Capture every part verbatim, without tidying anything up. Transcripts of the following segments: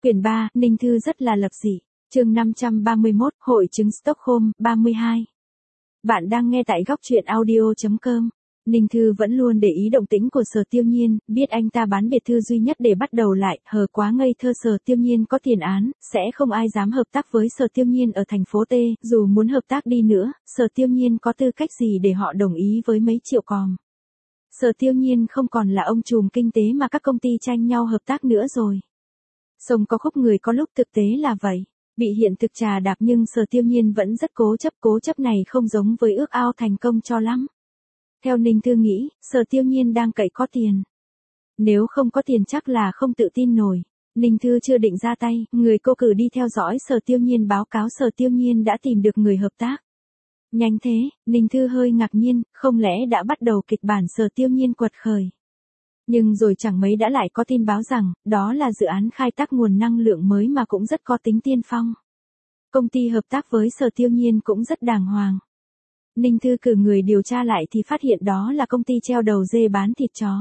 Quyển ba, Ninh Thư rất là lập dị. Chương năm trăm ba mươi mốt, Hội chứng Stockholm, ba mươi hai. Bạn đang nghe tại góc truyện audio chấm com. Ninh Thư vẫn luôn để ý động tĩnh của Sở Tiêu Nhiên, biết anh ta bán biệt thư duy nhất để bắt đầu lại, hờ quá ngây thơ. Sở Tiêu Nhiên có tiền án, sẽ không ai dám hợp tác với Sở Tiêu Nhiên ở thành phố T, dù muốn hợp tác đi nữa, Sở Tiêu Nhiên có tư cách gì để họ đồng ý với mấy triệu còm. Sở Tiêu Nhiên không còn là ông trùm kinh tế mà các công ty tranh nhau hợp tác nữa rồi. Sông có khúc người có lúc thực tế là vậy. Bị hiện thực trà đạp nhưng Sở Tiêu Nhiên vẫn rất cố chấp, cố chấp này không giống với ước ao thành công cho lắm. Theo Ninh Thư nghĩ, Sở Tiêu Nhiên đang cậy có tiền. Nếu không có tiền chắc là không tự tin nổi. Ninh Thư chưa định ra tay, người cô cử đi theo dõi Sở Tiêu Nhiên báo cáo Sở Tiêu Nhiên đã tìm được người hợp tác. Nhanh thế, Ninh Thư hơi ngạc nhiên, không lẽ đã bắt đầu kịch bản Sở Tiêu Nhiên quật khởi. Nhưng rồi chẳng mấy đã lại có tin báo rằng, đó là dự án khai thác nguồn năng lượng mới mà cũng rất có tính tiên phong. Công ty hợp tác với Sở Tiêu Nhiên cũng rất đàng hoàng. Ninh Thư cử người điều tra lại thì phát hiện đó là công ty treo đầu dê bán thịt chó.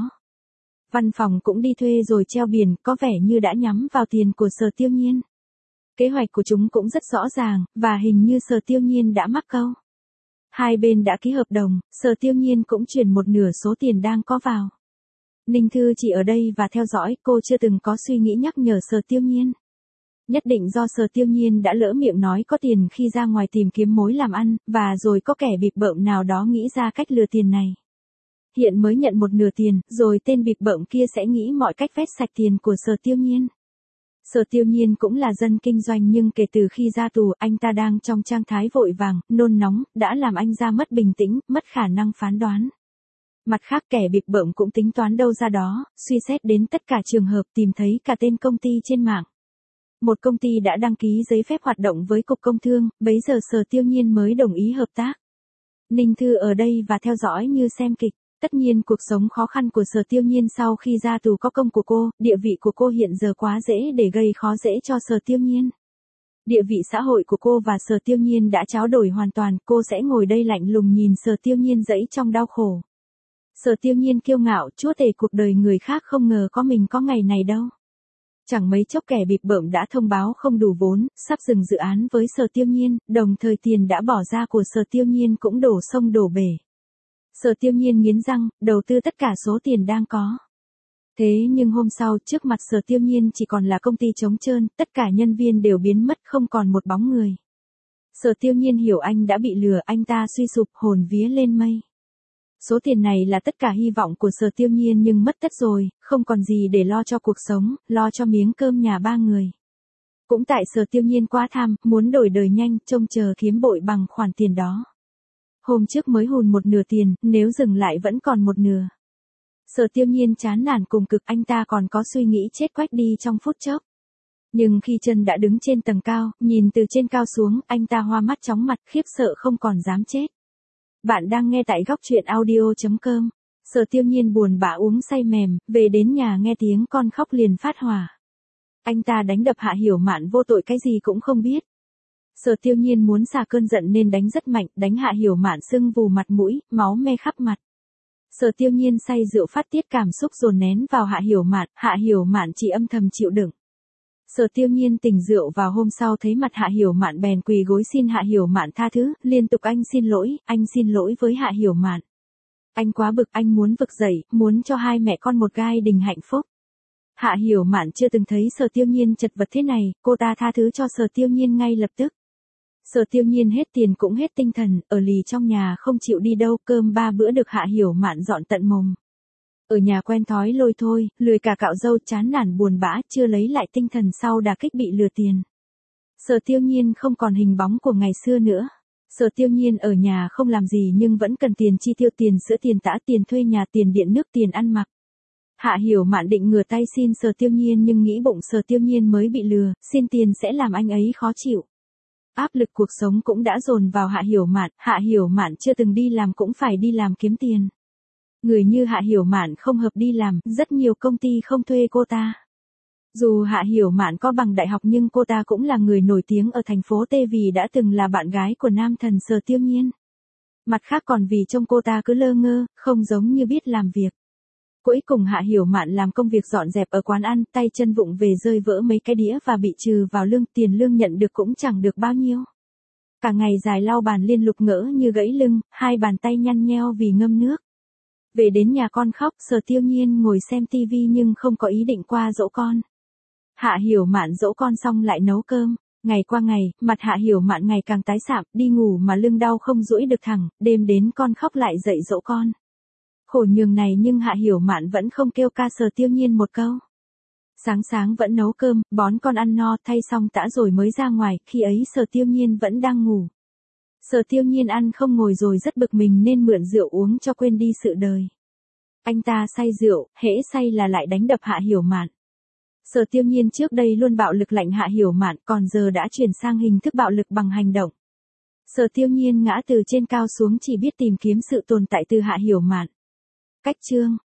Văn phòng cũng đi thuê rồi treo biển, có vẻ như đã nhắm vào tiền của Sở Tiêu Nhiên. Kế hoạch của chúng cũng rất rõ ràng, và hình như Sở Tiêu Nhiên đã mắc câu. Hai bên đã ký hợp đồng, Sở Tiêu Nhiên cũng chuyển một nửa số tiền đang có vào. Ninh Thư chỉ ở đây và theo dõi, cô chưa từng có suy nghĩ nhắc nhở Sở Tiêu Nhiên. Nhất định do Sở Tiêu Nhiên đã lỡ miệng nói có tiền khi ra ngoài tìm kiếm mối làm ăn, và rồi có kẻ bịp bợm nào đó nghĩ ra cách lừa tiền này. Hiện mới nhận một nửa tiền, rồi tên bịp bợm kia sẽ nghĩ mọi cách vét sạch tiền của Sở Tiêu Nhiên. Sở Tiêu Nhiên cũng là dân kinh doanh nhưng kể từ khi ra tù, anh ta đang trong trạng thái vội vàng, nôn nóng, đã làm anh ra mất bình tĩnh, mất khả năng phán đoán. Mặt khác kẻ bịp bợm cũng tính toán đâu ra đó, suy xét đến tất cả trường hợp, tìm thấy cả tên công ty trên mạng. Một công ty đã đăng ký giấy phép hoạt động với Cục Công Thương, bấy giờ Sở Tiêu Nhiên mới đồng ý hợp tác. Ninh Thư ở đây và theo dõi như xem kịch. Tất nhiên cuộc sống khó khăn của Sở Tiêu Nhiên sau khi ra tù có công của cô, địa vị của cô hiện giờ quá dễ để gây khó dễ cho Sở Tiêu Nhiên. Địa vị xã hội của cô và Sở Tiêu Nhiên đã tráo đổi hoàn toàn, cô sẽ ngồi đây lạnh lùng nhìn Sở Tiêu Nhiên dẫy trong đau khổ. Sở Tiêu Nhiên kiêu ngạo, chúa tể cuộc đời người khác, không ngờ có mình có ngày này đâu. Chẳng mấy chốc kẻ bịp bợm đã thông báo không đủ vốn, sắp dừng dự án với Sở Tiêu Nhiên, đồng thời tiền đã bỏ ra của Sở Tiêu Nhiên cũng đổ sông đổ bể. Sở Tiêu Nhiên nghiến răng, đầu tư tất cả số tiền đang có. Thế nhưng hôm sau, trước mặt Sở Tiêu Nhiên chỉ còn là công ty trống trơn, tất cả nhân viên đều biến mất, không còn một bóng người. Sở Tiêu Nhiên hiểu anh đã bị lừa, anh ta suy sụp, hồn vía lên mây. Số tiền này là tất cả hy vọng của Sở Tiêu Nhiên nhưng mất tất rồi, không còn gì để lo cho cuộc sống, lo cho miếng cơm nhà ba người. Cũng tại Sở Tiêu Nhiên quá tham, muốn đổi đời nhanh, trông chờ kiếm bội bằng khoản tiền đó. Hôm trước mới hùn một nửa tiền, nếu dừng lại vẫn còn một nửa. Sở Tiêu Nhiên chán nản cùng cực, anh ta còn có suy nghĩ chết quách đi trong phút chốc. Nhưng khi chân đã đứng trên tầng cao, nhìn từ trên cao xuống, anh ta hoa mắt chóng mặt, khiếp sợ không còn dám chết. Bạn đang nghe tại góc truyện audio chấm com. Sở Tiêu Nhiên buồn bã uống say mềm, về đến nhà nghe tiếng con khóc liền phát hỏa. Anh ta đánh đập Hạ Hiểu Mạn vô tội cái gì cũng không biết. Sở Tiêu Nhiên muốn xả cơn giận nên đánh rất mạnh, đánh Hạ Hiểu Mạn sưng vù mặt mũi, máu me khắp mặt. Sở Tiêu Nhiên say rượu phát tiết cảm xúc dồn nén vào Hạ Hiểu Mạn, Hạ Hiểu Mạn chỉ âm thầm chịu đựng. Sở Tiêu Nhiên tỉnh rượu vào hôm sau thấy mặt Hạ Hiểu Mạn bèn quỳ gối xin Hạ Hiểu Mạn tha thứ, liên tục anh xin lỗi, anh xin lỗi với Hạ Hiểu Mạn. Anh quá bực, anh muốn vực dậy, muốn cho hai mẹ con một gai đình hạnh phúc. Hạ Hiểu Mạn chưa từng thấy Sở Tiêu Nhiên chật vật thế này, cô ta tha thứ cho Sở Tiêu Nhiên ngay lập tức. Sở Tiêu Nhiên hết tiền cũng hết tinh thần, ở lì trong nhà không chịu đi đâu, cơm ba bữa được Hạ Hiểu Mạn dọn tận mồm. Ở nhà quen thói lôi thôi, lười cả cạo râu, chán nản buồn bã, chưa lấy lại tinh thần sau đả kích bị lừa tiền. Sở Tiêu Nhiên không còn hình bóng của ngày xưa nữa. Sở Tiêu Nhiên ở nhà không làm gì nhưng vẫn cần tiền chi tiêu, tiền sữa, tiền tã, tiền thuê nhà, tiền điện nước, tiền ăn mặc. Hạ Hiểu Mạn định ngửa tay xin Sở Tiêu Nhiên nhưng nghĩ bụng Sở Tiêu Nhiên mới bị lừa, xin tiền sẽ làm anh ấy khó chịu. Áp lực cuộc sống cũng đã dồn vào Hạ Hiểu Mạn, Hạ Hiểu Mạn chưa từng đi làm cũng phải đi làm kiếm tiền. Người như Hạ Hiểu Mạn không hợp đi làm, rất nhiều công ty không thuê cô ta. Dù Hạ Hiểu Mạn có bằng đại học nhưng cô ta cũng là người nổi tiếng ở thành phố T vì đã từng là bạn gái của nam thần Sở Tiêu Nhiên. Mặt khác còn vì trông cô ta cứ lơ ngơ, không giống như biết làm việc. Cuối cùng Hạ Hiểu Mạn làm công việc dọn dẹp ở quán ăn, tay chân vụng về rơi vỡ mấy cái đĩa và bị trừ vào lương, tiền lương nhận được cũng chẳng được bao nhiêu. Cả ngày dài lau bàn liên lục ngỡ như gãy lưng, hai bàn tay nhăn nheo vì ngâm nước. Về đến nhà con khóc, Sở Tiêu Nhiên ngồi xem tivi nhưng không có ý định qua dỗ con. Hạ Hiểu Mạn dỗ con xong lại nấu cơm. Ngày qua ngày, mặt Hạ Hiểu Mạn ngày càng tái sạm, đi ngủ mà lưng đau không duỗi được thẳng, đêm đến con khóc lại dậy dỗ con. Khổ nhường này nhưng Hạ Hiểu Mạn vẫn không kêu ca Sở Tiêu Nhiên một câu. Sáng sáng vẫn nấu cơm, bón con ăn no, thay xong tã rồi mới ra ngoài, khi ấy Sở Tiêu Nhiên vẫn đang ngủ. Sở Tiêu Nhiên ăn không ngồi rồi rất bực mình nên mượn rượu uống cho quên đi sự đời. Anh ta say rượu, hễ say là lại đánh đập Hạ Hiểu Mạn. Sở Tiêu Nhiên trước đây luôn bạo lực lạnh Hạ Hiểu Mạn, còn giờ đã chuyển sang hình thức bạo lực bằng hành động. Sở Tiêu Nhiên ngã từ trên cao xuống chỉ biết tìm kiếm sự tồn tại từ Hạ Hiểu Mạn. Cách chương